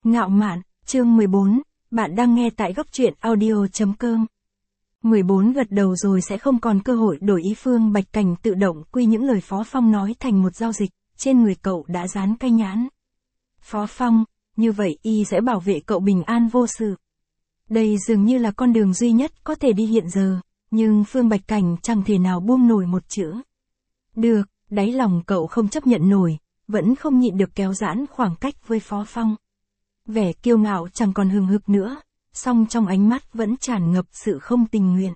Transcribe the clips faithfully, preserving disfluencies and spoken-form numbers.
Ngạo mạn, chương mười bốn, bạn đang nghe tại góc truyện audio.com. mười bốn gật đầu rồi sẽ không còn cơ hội đổi ý. Phương Bạch Cảnh tự động quy những lời Phó Phong nói thành một giao dịch, trên người cậu đã dán cái nhãn. Phó Phong, như vậy y sẽ bảo vệ cậu bình an vô sự. Đây dường như là con đường duy nhất có thể đi hiện giờ, nhưng Phương Bạch Cảnh chẳng thể nào buông nổi một chữ. Được, đáy lòng cậu không chấp nhận nổi, vẫn không nhịn được kéo giãn khoảng cách với Phó Phong. Vẻ kiêu ngạo chẳng còn hừng hực nữa, song trong ánh mắt vẫn tràn ngập sự không tình nguyện.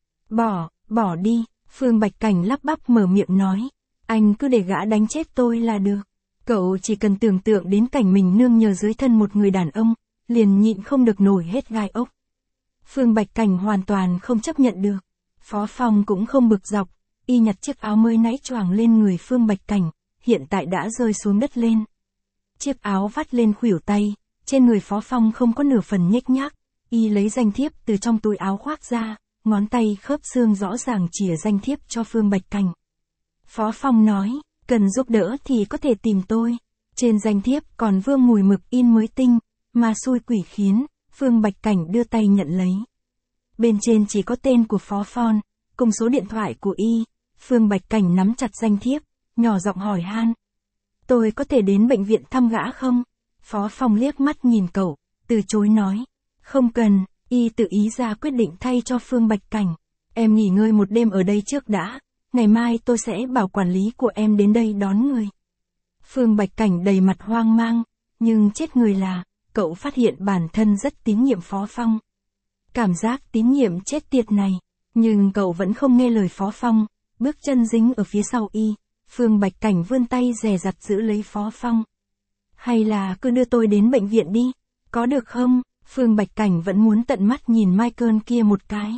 Bỏ, bỏ đi, Phương Bạch Cảnh lắp bắp mở miệng nói. Anh cứ để gã đánh chết tôi là được. Cậu chỉ cần tưởng tượng đến cảnh mình nương nhờ dưới thân một người đàn ông, liền nhịn không được nổi hết gai ốc. Phương Bạch Cảnh hoàn toàn không chấp nhận được. Phó Phong cũng không bực dọc, y nhặt chiếc áo mới nãy choàng lên người Phương Bạch Cảnh, hiện tại đã rơi xuống đất lên. Chiếc áo vắt lên khuỷu tay, trên người Phó Phong không có nửa phần nhếch nhác, y lấy danh thiếp từ trong túi áo khoác ra, ngón tay khớp xương rõ ràng chìa danh thiếp cho Phương Bạch Cảnh. Phó Phong nói, cần giúp đỡ thì có thể tìm tôi. Trên danh thiếp còn vương mùi mực in mới tinh, mà xui quỷ khiến, Phương Bạch Cảnh đưa tay nhận lấy. Bên trên chỉ có tên của Phó Phong, cùng số điện thoại của y. Phương Bạch Cảnh nắm chặt danh thiếp, nhỏ giọng hỏi han. Tôi có thể đến bệnh viện thăm gã không? Phó Phong liếc mắt nhìn cậu, từ chối nói. Không cần, y tự ý ra quyết định thay cho Phương Bạch Cảnh. Em nghỉ ngơi một đêm ở đây trước đã, ngày mai tôi sẽ bảo quản lý của em đến đây đón người. Phương Bạch Cảnh đầy mặt hoang mang, nhưng chết người là, cậu phát hiện bản thân rất tín nhiệm Phó Phong. Cảm giác tín nhiệm chết tiệt này, nhưng cậu vẫn không nghe lời Phó Phong, bước chân dính ở phía sau y. Phương Bạch Cảnh vươn tay dè dặt giữ lấy Phó Phong. Hay là cứ đưa tôi đến bệnh viện đi, có được không? Phương Bạch Cảnh vẫn muốn tận mắt nhìn Michael kia một cái.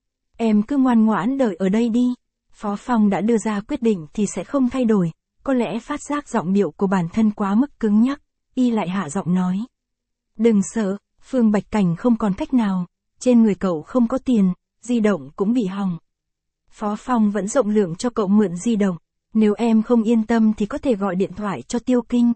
Em cứ ngoan ngoãn đợi ở đây đi. Phó Phong đã đưa ra quyết định thì sẽ không thay đổi, có lẽ phát giác giọng điệu của bản thân quá mức cứng nhắc, y lại hạ giọng nói. Đừng sợ, Phương Bạch Cảnh không còn cách nào, trên người cậu không có tiền, di động cũng bị hỏng. Phó Phong vẫn rộng lượng cho cậu mượn di động, nếu em không yên tâm thì có thể gọi điện thoại cho Tiêu Kinh.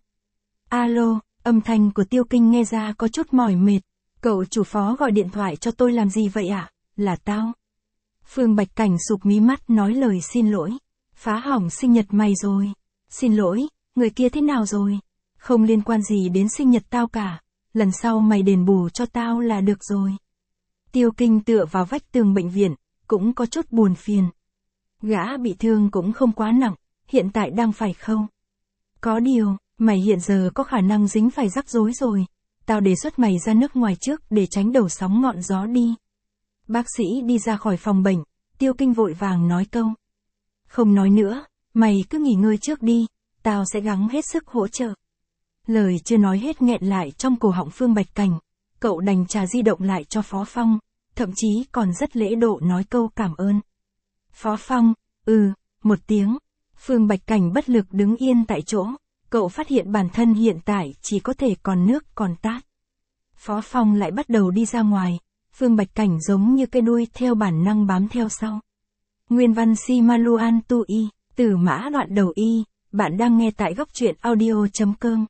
Alo, âm thanh của Tiêu Kinh nghe ra có chút mỏi mệt. Cậu chủ Phó gọi điện thoại cho tôi làm gì vậy ạ? À? Là tao. Phương Bạch Cảnh sụp mí mắt nói lời xin lỗi. Phá hỏng sinh nhật mày rồi. Xin lỗi, người kia thế nào rồi? Không liên quan gì đến sinh nhật tao cả. Lần sau mày đền bù cho tao là được rồi. Tiêu Kinh tựa vào vách tường bệnh viện, cũng có chút buồn phiền. Gã bị thương cũng không quá nặng, hiện tại đang phải khâu. Có điều, mày hiện giờ có khả năng dính phải rắc rối rồi. Tao đề xuất mày ra nước ngoài trước để tránh đầu sóng ngọn gió đi. Bác sĩ đi ra khỏi phòng bệnh, Tiêu Kinh vội vàng nói câu. Không nói nữa, mày cứ nghỉ ngơi trước đi, tao sẽ gắng hết sức hỗ trợ. Lời chưa nói hết nghẹn lại trong cổ họng Phương Bạch Cảnh, cậu đành trả di động lại cho Phó Phong, thậm chí còn rất lễ độ nói câu cảm ơn. Phó Phong, ừ, một tiếng. Phương Bạch Cảnh bất lực đứng yên tại chỗ, cậu phát hiện bản thân hiện tại chỉ có thể còn nước còn tát. Phó Phong lại bắt đầu đi ra ngoài, Phương Bạch Cảnh giống như cái đuôi theo bản năng bám theo sau. Nguyên văn si maluan tu y, từ mã đoạn đầu y, bạn đang nghe tại góc truyện audio.com.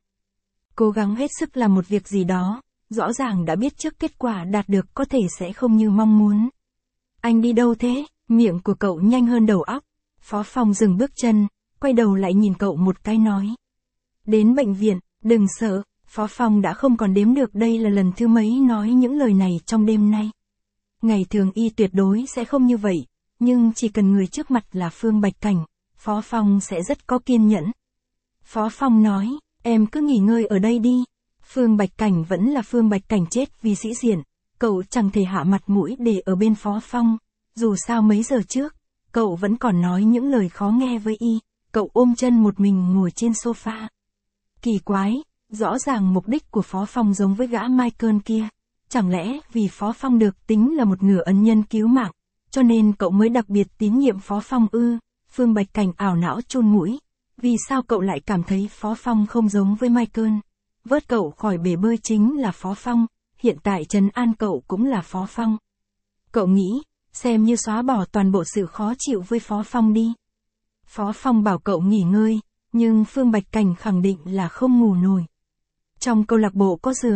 Cố gắng hết sức làm một việc gì đó, rõ ràng đã biết trước kết quả đạt được có thể sẽ không như mong muốn. Anh đi đâu thế? Miệng của cậu nhanh hơn đầu óc. Phó Phong dừng bước chân, quay đầu lại nhìn cậu một cái nói. Đến bệnh viện, đừng sợ. Phó Phong đã không còn đếm được đây là lần thứ mấy nói những lời này trong đêm nay. Ngày thường y tuyệt đối sẽ không như vậy, nhưng chỉ cần người trước mặt là Phương Bạch Cảnh, Phó Phong sẽ rất có kiên nhẫn. Phó Phong nói, em cứ nghỉ ngơi ở đây đi. Phương Bạch Cảnh vẫn là Phương Bạch Cảnh chết vì sĩ diện, cậu chẳng thể hạ mặt mũi để ở bên Phó Phong. Dù sao mấy giờ trước, cậu vẫn còn nói những lời khó nghe với y, cậu ôm chân một mình ngồi trên sofa. Kỳ quái, rõ ràng mục đích của Phó Phong giống với gã Michael kia. Chẳng lẽ vì Phó Phong được tính là một nửa ân nhân cứu mạng, cho nên cậu mới đặc biệt tín nhiệm Phó Phong ư? Phương Bạch Cảnh ảo não chôn mũi. Vì sao cậu lại cảm thấy Phó Phong không giống với Michael? Vớt cậu khỏi bể bơi chính là Phó Phong, hiện tại trấn an cậu cũng là Phó Phong. Cậu nghĩ, xem như xóa bỏ toàn bộ sự khó chịu với Phó Phong đi. Phó Phong bảo cậu nghỉ ngơi, nhưng Phương Bạch Cảnh khẳng định là không ngủ nổi. Trong câu lạc bộ có giường,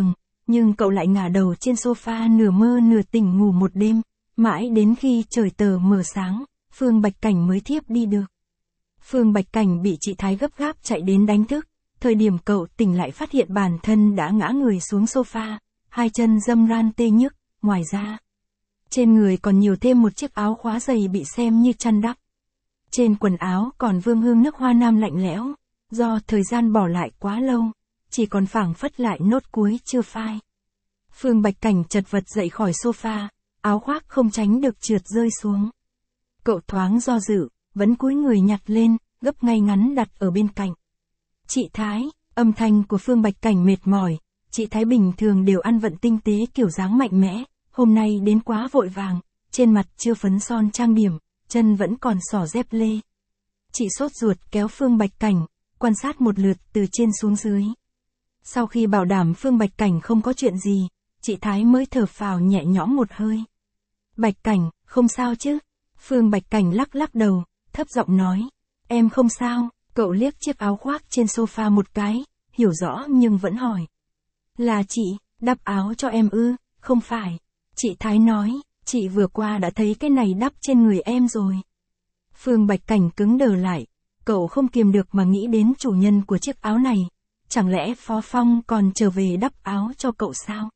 nhưng cậu lại ngả đầu trên sofa nửa mơ nửa tỉnh ngủ một đêm, mãi đến khi trời tờ mờ sáng, Phương Bạch Cảnh mới thiếp đi được. Phương Bạch Cảnh bị chị Thái gấp gáp chạy đến đánh thức, thời điểm cậu tỉnh lại phát hiện bản thân đã ngã người xuống sofa, hai chân râm ran tê nhức, ngoài ra, trên người còn nhiều thêm một chiếc áo khóa dày bị xem như chăn đắp. Trên quần áo còn vương hương nước hoa nam lạnh lẽo, do thời gian bỏ lại quá lâu, chỉ còn phảng phất lại nốt cuối chưa phai. Phương Bạch Cảnh chật vật dậy khỏi sofa, áo khoác không tránh được trượt rơi xuống. Cậu thoáng do dự, vẫn cúi người nhặt lên, gấp ngay ngắn đặt ở bên cạnh. Chị Thái, âm thanh của Phương Bạch Cảnh mệt mỏi, chị Thái bình thường đều ăn vận tinh tế kiểu dáng mạnh mẽ, hôm nay đến quá vội vàng, trên mặt chưa phấn son trang điểm, chân vẫn còn xỏ dép lê. Chị sốt ruột kéo Phương Bạch Cảnh, quan sát một lượt từ trên xuống dưới. Sau khi bảo đảm Phương Bạch Cảnh không có chuyện gì, chị Thái mới thở phào nhẹ nhõm một hơi. Bạch Cảnh, không sao chứ? Phương Bạch Cảnh lắc lắc đầu, thấp giọng nói. Em không sao, cậu liếc chiếc áo khoác trên sofa một cái, hiểu rõ nhưng vẫn hỏi. Là chị, đắp áo cho em ư? Không phải. Chị Thái nói, chị vừa qua đã thấy cái này đắp trên người em rồi. Phương Bạch Cảnh cứng đờ lại, cậu không kiềm được mà nghĩ đến chủ nhân của chiếc áo này. Chẳng lẽ Phó Phong còn trở về đắp áo cho cậu sao?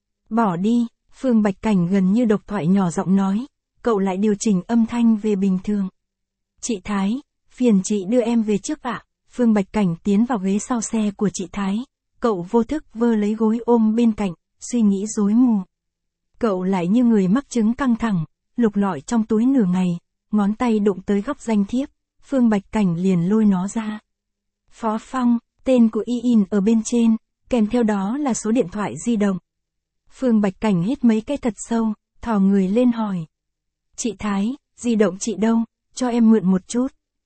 Bỏ đi, Phương Bạch Cảnh gần như độc thoại nhỏ giọng nói, cậu lại điều chỉnh âm thanh về bình thường. Chị Thái, phiền chị đưa em về trước ạ. Phương Bạch Cảnh tiến vào ghế sau xe của chị Thái, cậu vô thức vơ lấy gối ôm bên cạnh, suy nghĩ rối mù. Cậu lại như người mắc chứng căng thẳng, lục lọi trong túi nửa ngày, ngón tay đụng tới góc danh thiếp, Phương Bạch Cảnh liền lôi nó ra. Phó Phong, tên của y in ở bên trên, kèm theo đó là số điện thoại di động. Phương Bạch Cảnh hít mấy cái thật sâu, thò người lên hỏi. Chị Thái, di động chị đâu, cho em mượn một chút.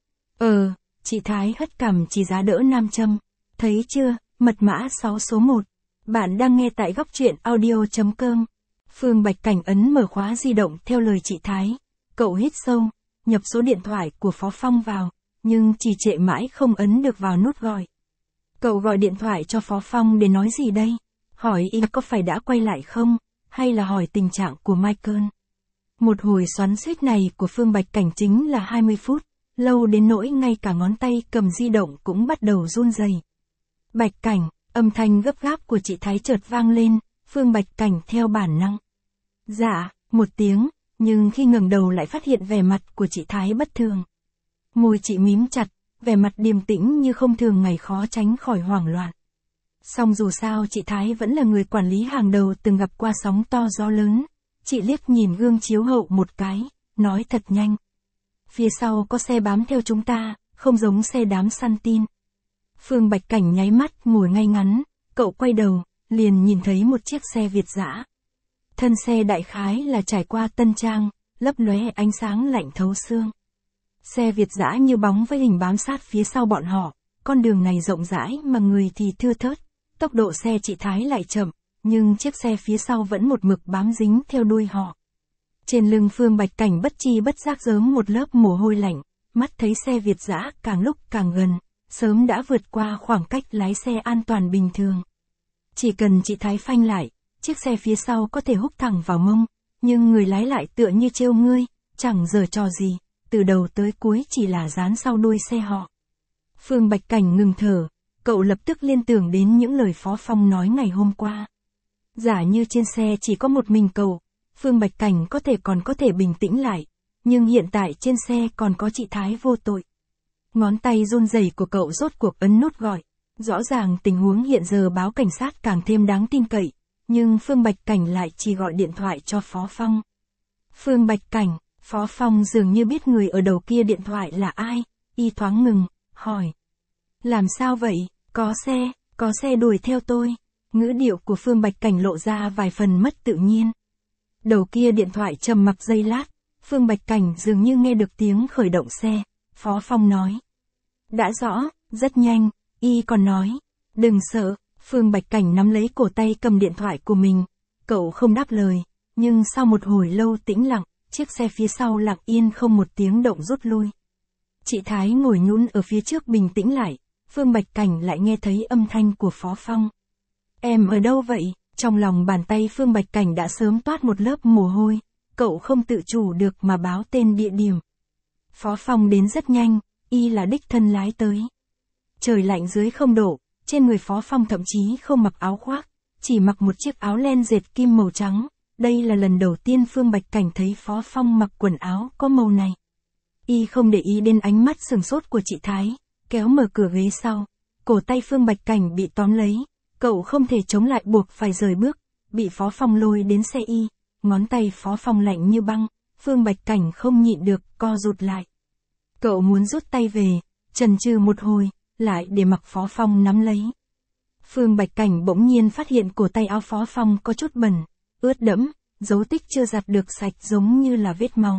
Ờ, chị Thái hất cằm chỉ giá đỡ nam châm. Thấy chưa, mật mã sáu số một. Bạn đang nghe tại góc truyện audio chấm com. Phương Bạch Cảnh ấn mở khóa di động theo lời chị Thái. Cậu hít sâu, nhập số điện thoại của Phó Phong vào, nhưng trì trệ mãi không ấn được vào nút gọi. Cậu gọi điện thoại cho Phó Phong để nói gì đây? Hỏi y có phải đã quay lại không? Hay là hỏi tình trạng của Michael? Một hồi xoắn xuýt này của Phương Bạch Cảnh chính là hai mươi phút, lâu đến nỗi ngay cả ngón tay cầm di động cũng bắt đầu run rẩy. Bạch Cảnh, âm thanh gấp gáp của chị Thái chợt vang lên, Phương Bạch Cảnh theo bản năng. Dạ, một tiếng, nhưng khi ngẩng đầu lại phát hiện vẻ mặt của chị Thái bất thường. Môi chị mím chặt, vẻ mặt điềm tĩnh như không thường ngày khó tránh khỏi hoảng loạn. Song dù sao chị Thái vẫn là người quản lý hàng đầu từng gặp qua sóng to gió lớn. Chị liếc nhìn gương chiếu hậu một cái, nói thật nhanh. Phía sau có xe bám theo chúng ta, không giống xe đám săn tin. Phương Bạch Cảnh nháy mắt ngồi ngay ngắn, cậu quay đầu, liền nhìn thấy một chiếc xe Việt dã. Thân xe đại khái là trải qua tân trang, lấp lóe ánh sáng lạnh thấu xương. Xe Việt dã như bóng với hình bám sát phía sau bọn họ, con đường này rộng rãi mà người thì thưa thớt, tốc độ xe chị Thái lại chậm, nhưng chiếc xe phía sau vẫn một mực bám dính theo đuôi họ. Trên lưng Phương Bạch Cảnh bất chi bất giác rớm một lớp mồ hôi lạnh, mắt thấy xe Việt dã càng lúc càng gần, sớm đã vượt qua khoảng cách lái xe an toàn bình thường. Chỉ cần chị Thái phanh lại, chiếc xe phía sau có thể húc thẳng vào mông, nhưng người lái lại tựa như trêu ngươi, chẳng giở trò gì, từ đầu tới cuối chỉ là dán sau đuôi xe họ. Phương Bạch Cảnh ngừng thở, cậu lập tức liên tưởng đến những lời Phó Phong nói ngày hôm qua. Giả như trên xe chỉ có một mình cậu, Phương Bạch Cảnh có thể còn có thể bình tĩnh lại, nhưng hiện tại trên xe còn có chị Thái vô tội. Ngón tay run rẩy của cậu rốt cuộc ấn nút gọi. Rõ ràng tình huống hiện giờ báo cảnh sát càng thêm đáng tin cậy, nhưng Phương Bạch Cảnh lại chỉ gọi điện thoại cho Phó Phong. Phương Bạch Cảnh, Phó Phong dường như biết người ở đầu kia điện thoại là ai, y thoáng ngừng, hỏi. Làm sao vậy, có xe, có xe đuổi theo tôi. Ngữ điệu của Phương Bạch Cảnh lộ ra vài phần mất tự nhiên. Đầu kia điện thoại trầm mặc giây lát, Phương Bạch Cảnh dường như nghe được tiếng khởi động xe, Phó Phong nói. Đã rõ, rất nhanh, y còn nói. Đừng sợ, Phương Bạch Cảnh nắm lấy cổ tay cầm điện thoại của mình, cậu không đáp lời, nhưng sau một hồi lâu tĩnh lặng, chiếc xe phía sau lặng yên không một tiếng động rút lui. Chị Thái ngồi nhún ở phía trước bình tĩnh lại, Phương Bạch Cảnh lại nghe thấy âm thanh của Phó Phong. Em ở đâu vậy? Trong lòng bàn tay Phương Bạch Cảnh đã sớm toát một lớp mồ hôi, cậu không tự chủ được mà báo tên địa điểm. Phó Phong đến rất nhanh, y là đích thân lái tới. Trời lạnh dưới không độ, trên người Phó Phong thậm chí không mặc áo khoác, chỉ mặc một chiếc áo len dệt kim màu trắng. Đây là lần đầu tiên Phương Bạch Cảnh thấy Phó Phong mặc quần áo có màu này. Y không để ý đến ánh mắt sừng sốt của chị Thái, kéo mở cửa ghế sau. Cổ tay Phương Bạch Cảnh bị tóm lấy, cậu không thể chống lại buộc phải rời bước, bị Phó Phong lôi đến xe y, ngón tay Phó Phong lạnh như băng, Phương Bạch Cảnh không nhịn được, co rụt lại. Cậu muốn rút tay về, chần chừ một hồi, lại để mặc Phó Phong nắm lấy. Phương Bạch Cảnh bỗng nhiên phát hiện cổ tay áo Phó Phong có chút bẩn, ướt đẫm, dấu tích chưa giặt được sạch giống như là vết máu.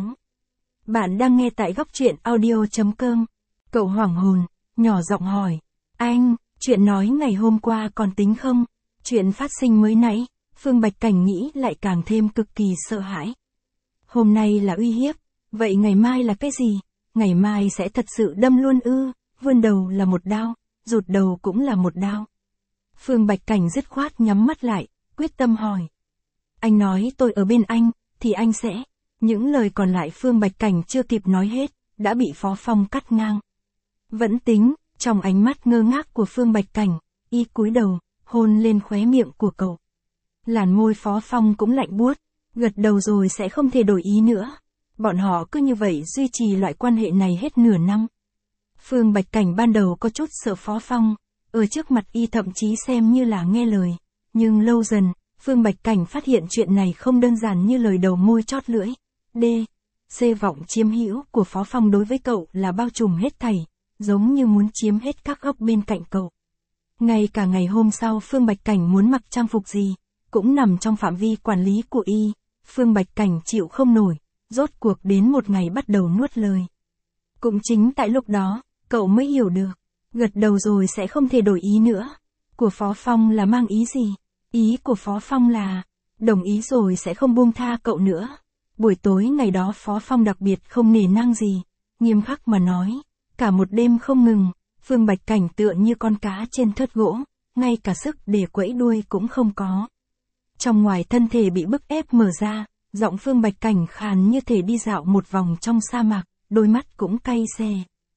Bạn đang nghe tại góc truyện audio chấm com. Cậu hoảng hồn, nhỏ giọng hỏi. Anh, chuyện nói ngày hôm qua còn tính không? Chuyện phát sinh mới nãy, Phương Bạch Cảnh nghĩ lại càng thêm cực kỳ sợ hãi. Hôm nay là uy hiếp, vậy ngày mai là cái gì? Ngày mai sẽ thật sự đâm luôn ư? Vươn đầu là một đao, rụt đầu cũng là một đao. Phương Bạch Cảnh dứt khoát nhắm mắt lại, quyết tâm hỏi. Anh nói tôi ở bên anh, thì anh sẽ... Những lời còn lại Phương Bạch Cảnh chưa kịp nói hết, đã bị Phó Phong cắt ngang. Vẫn tính, trong ánh mắt ngơ ngác của Phương Bạch Cảnh, y cúi đầu, hôn lên khóe miệng của cậu. Làn môi Phó Phong cũng lạnh buốt, gật đầu rồi sẽ không thể đổi ý nữa. Bọn họ cứ như vậy duy trì loại quan hệ này hết nửa năm. Phương Bạch Cảnh ban đầu có chút sợ Phó Phong, ở trước mặt y thậm chí xem như là nghe lời. Nhưng lâu dần, Phương Bạch Cảnh phát hiện chuyện này không đơn giản như lời đầu môi chót lưỡi. D. C vọng chiếm hữu của Phó Phong đối với cậu là bao trùm hết thảy, giống như muốn chiếm hết các góc bên cạnh cậu. Ngay cả ngày hôm sau Phương Bạch Cảnh muốn mặc trang phục gì, cũng nằm trong phạm vi quản lý của y. Phương Bạch Cảnh chịu không nổi, rốt cuộc đến một ngày bắt đầu nuốt lời. Cũng chính tại lúc đó, cậu mới hiểu được, gật đầu rồi sẽ không thể đổi ý nữa. Của Phó Phong là mang ý gì? Ý của Phó Phong là, đồng ý rồi sẽ không buông tha cậu nữa. Buổi tối ngày đó Phó Phong đặc biệt không nể nang gì, nghiêm khắc mà nói, cả một đêm không ngừng, Phương Bạch Cảnh tựa như con cá trên thớt gỗ, ngay cả sức để quẫy đuôi cũng không có. Trong ngoài thân thể bị bức ép mở ra, giọng Phương Bạch Cảnh khàn như thể đi dạo một vòng trong sa mạc, đôi mắt cũng cay xè.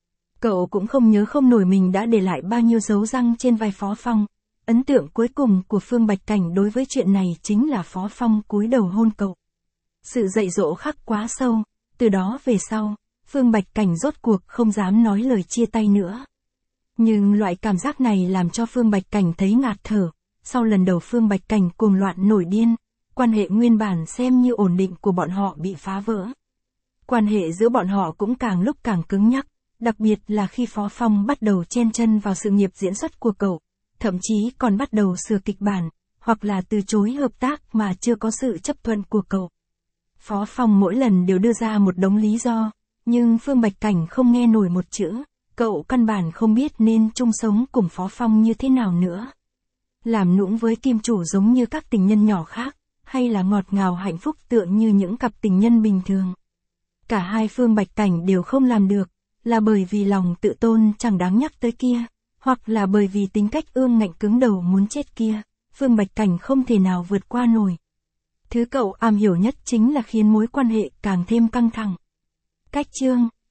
Cậu cũng không nhớ không nổi mình đã để lại bao nhiêu dấu răng trên vai Phó Phong. Ấn tượng cuối cùng của Phương Bạch Cảnh đối với chuyện này chính là Phó Phong cúi đầu hôn cậu. Sự dạy dỗ khắc quá sâu, từ đó về sau, Phương Bạch Cảnh rốt cuộc không dám nói lời chia tay nữa. Nhưng loại cảm giác này làm cho Phương Bạch Cảnh thấy ngạt thở, sau lần đầu Phương Bạch Cảnh cuồng loạn nổi điên, quan hệ nguyên bản xem như ổn định của bọn họ bị phá vỡ. Quan hệ giữa bọn họ cũng càng lúc càng cứng nhắc, đặc biệt là khi Phó Phong bắt đầu chen chân vào sự nghiệp diễn xuất của cậu, thậm chí còn bắt đầu sửa kịch bản, hoặc là từ chối hợp tác mà chưa có sự chấp thuận của cậu. Phó Phong mỗi lần đều đưa ra một đống lý do, nhưng Phương Bạch Cảnh không nghe nổi một chữ, cậu căn bản không biết nên chung sống cùng Phó Phong như thế nào nữa. Làm nũng với kim chủ giống như các tình nhân nhỏ khác, hay là ngọt ngào hạnh phúc tựa như những cặp tình nhân bình thường. Cả hai Phương Bạch Cảnh đều không làm được, là bởi vì lòng tự tôn chẳng đáng nhắc tới kia, hoặc là bởi vì tính cách ương ngạnh cứng đầu muốn chết kia, Phương Bạch Cảnh không thể nào vượt qua nổi. Thứ cậu am hiểu nhất chính là khiến mối quan hệ càng thêm căng thẳng. Cách chương